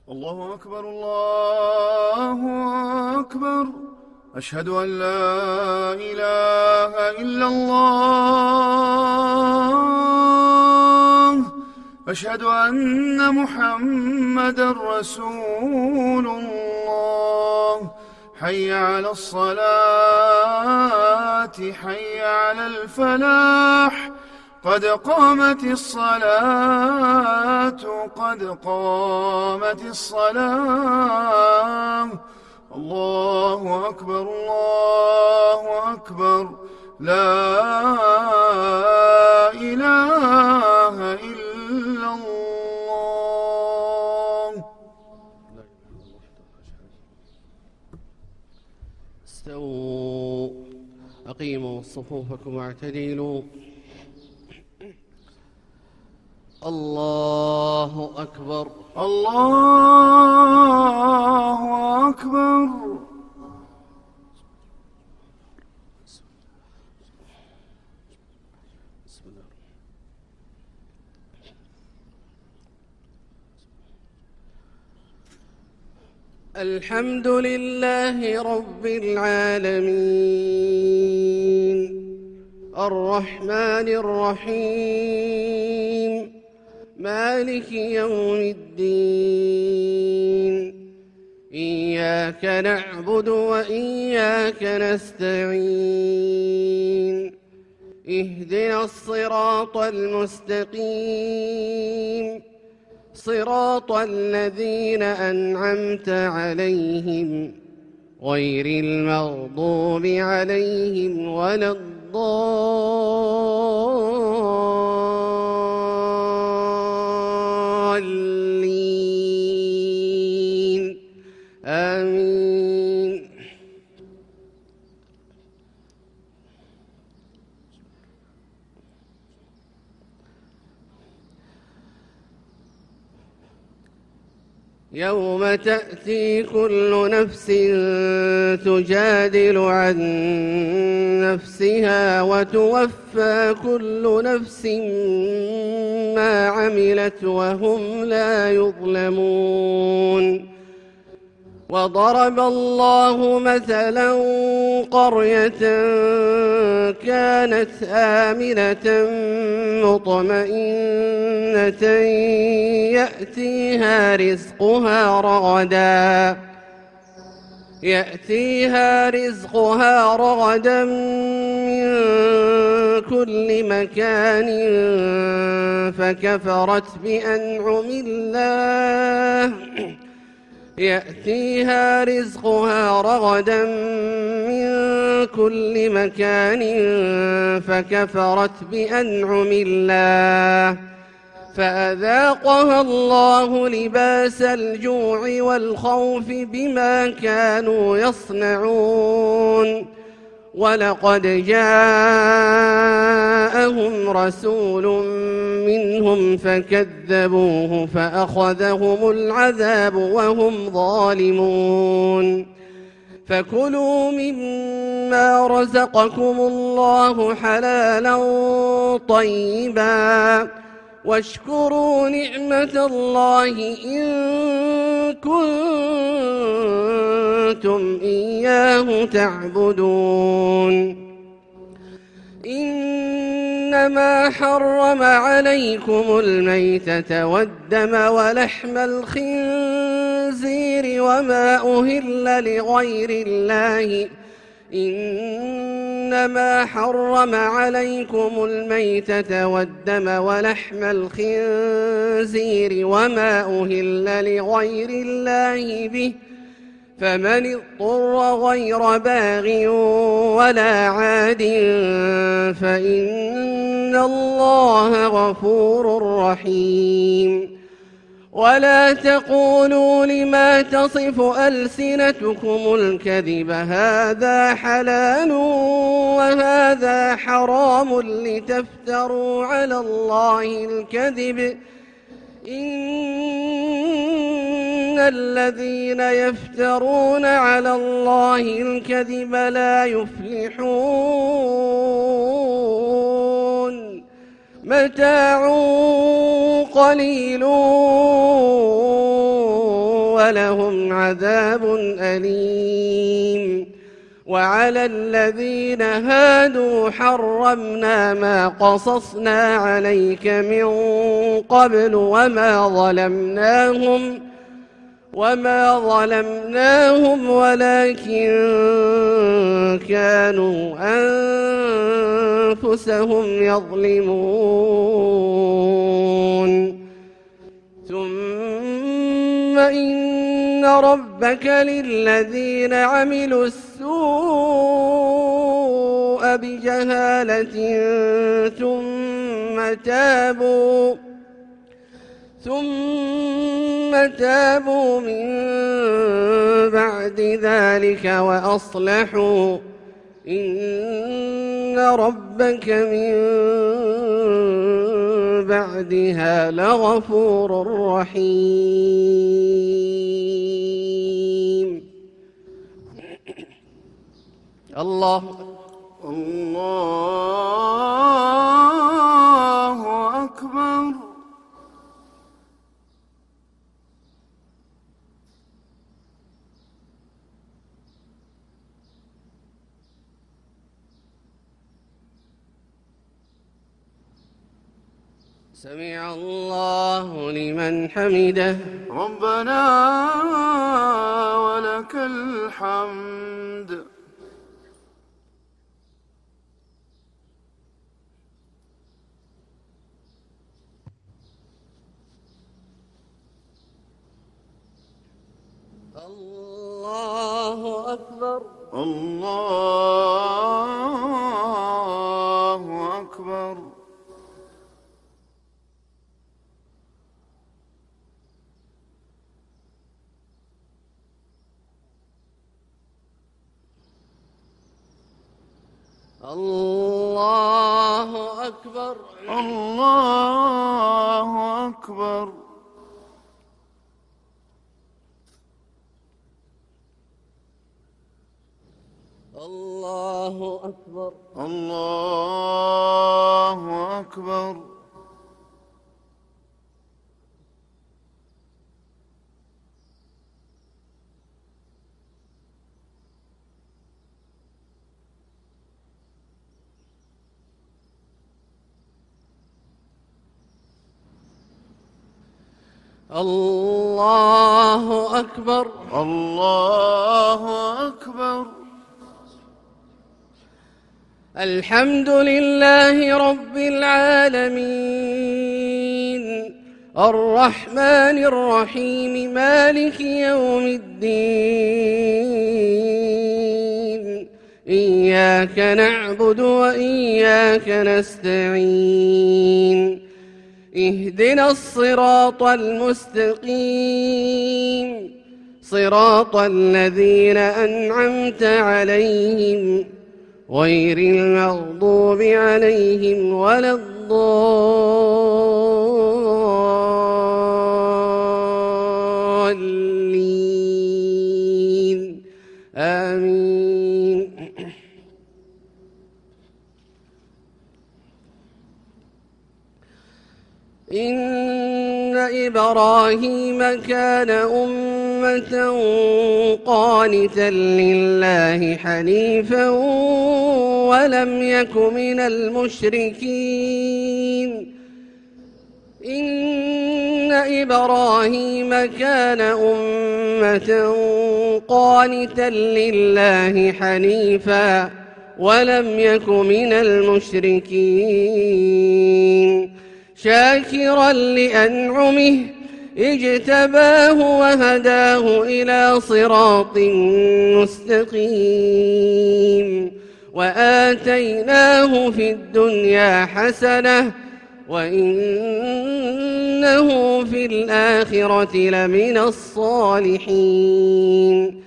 الله أكبر الله أكبر. أشهد أن لا إله إلا الله. أشهد أن محمدا رسول الله. حي على الصلاة حي على الفلاح. قد قامت الصلاة قد قامت الصلاة. الله أكبر الله أكبر. لا إله إلا الله. استووا أقيموا صفوفكم واعتدلوا. الله أكبر الله أكبر. الحمد لله رب العالمين الرحمن الرحيم مالك يوم الدين. إياك نعبد وإياك نستعين. اهدنا الصراط المستقيم صراط الذين أنعمت عليهم غير المغضوب عليهم ولا الضالين آمين. يوم تأتي كل نفس تجادل عن نفسها وتوفى كل نفس ما عملت وهم لا يظلمون. وضرب الله مثلا قرية كانت آمنة مطمئنة يأتيها رزقها رغدا من كل مكان فكفرت بأنعم الله يأتيها رزقها رغدا من كل مكان فكفرت بأنعم الله فأذاقها الله لباس الجوع والخوف بما كانوا يصنعون. ولقد جاءهم رسول منهم فكذبوه فأخذهم العذاب وهم ظالمون. فكلوا مما رزقكم الله حلالا طيبا واشكروا نعمة الله إن كنتم إياه تعبدون. إنما حرم عليكم الميتة والدم ولحم الخنزير وما أهل لغير الله إنما حرم عليكم الميتة والدم ولحم الخنزير وما أهل لغير الله به فمن اضطر غير باغ ولا عاد فإن الله غفور رحيم. ولا تقولوا لما تصف ألسنتكم الكذب هذا حلال وهذا حرام لتفتروا على الله الكذب إن الذين يفترون على الله الكذب لا يفلحون. متاع قليل ولهم عذاب أليم. وعلى الذين هادوا حرمنا ما قصصنا عليك من قبل وما ظلمناهم ولكن كانوا أنفسهم يظلمون. ثم إن ربك للذين عملوا السوء بجهالة ثم تابوا من بعد ذلك وأصلحوا إن ربك من بعدها لغفور رحيم. الله أكبر. سمع الله لمن حمده. ربنا ولك الحمد. الله أكبر. الله أكبر. الله أكبر. الله أكبر. الله أكبر. الله أكبر. الله أكبر. الله أكبر. الحمد لله رب العالمين الرحمن الرحيم مالك يوم الدين إياك نعبد وإياك نستعين اهدنا الصراط المستقيم صراط الذين أنعمت عليهم غير المغضوب عليهم ولا الضالين آمين. إن إبراهيم كان أمة قانتا لله حنيفا ولم يك من المشركين. إن إبراهيم كان أمة قانتا لله حنيفا ولم يك من المشركين شاكرا لأنعمه اجتباه وهداه إلى صراط مستقيم وآتيناه في الدنيا حسنة وإنه في الآخرة لمن الصالحين.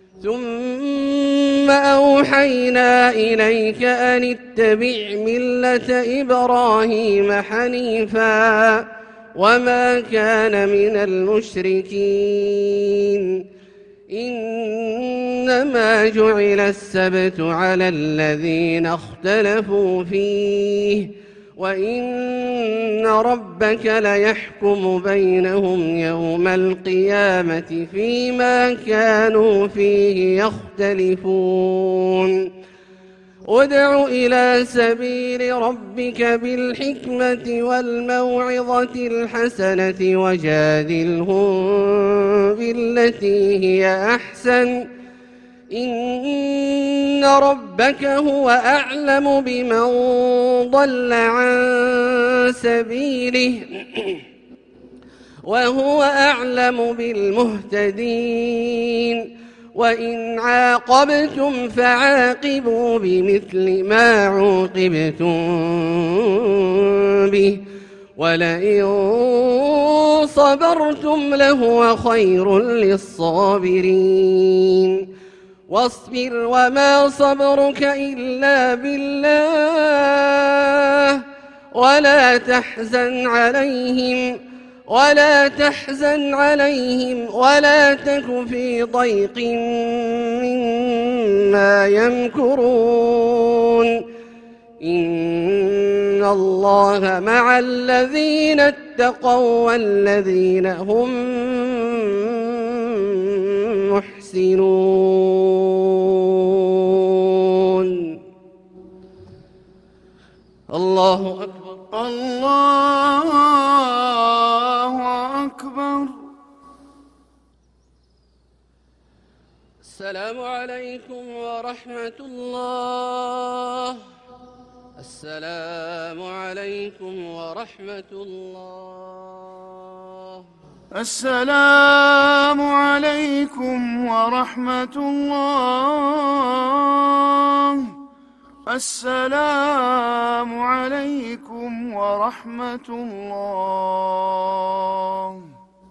ثم أوحينا إليك أن اتبع ملة إبراهيم حنيفا وما كان من المشركين. إنما جعل السبت على الذين اختلفوا فيه وإن ربك ليحكم بينهم يوم القيامة فيما كانوا فيه يختلفون ادع إلى سبيل ربك بالحكمة والموعظة الحسنة وجادلهم بالتي هي أحسن إن ربك هو أعلم بمن ضل عن سبيله وهو أعلم بالمهتدين وإن عاقبتم فعاقبوا بمثل ما عوقبتم به ولئن صبرتم لهو خير للصابرين واصبر وما صبرك إلا بالله ولا تحزن عليهم ولا تك في ضيق مما يمكرون إن الله مع الذين اتقوا والذين هم محسنون. الله أكبر. الله أكبر. السلام عليكم ورحمة الله. السلام عليكم ورحمة الله. السلام عليكم ورحمة الله. السلام عليكم ورحمة الله.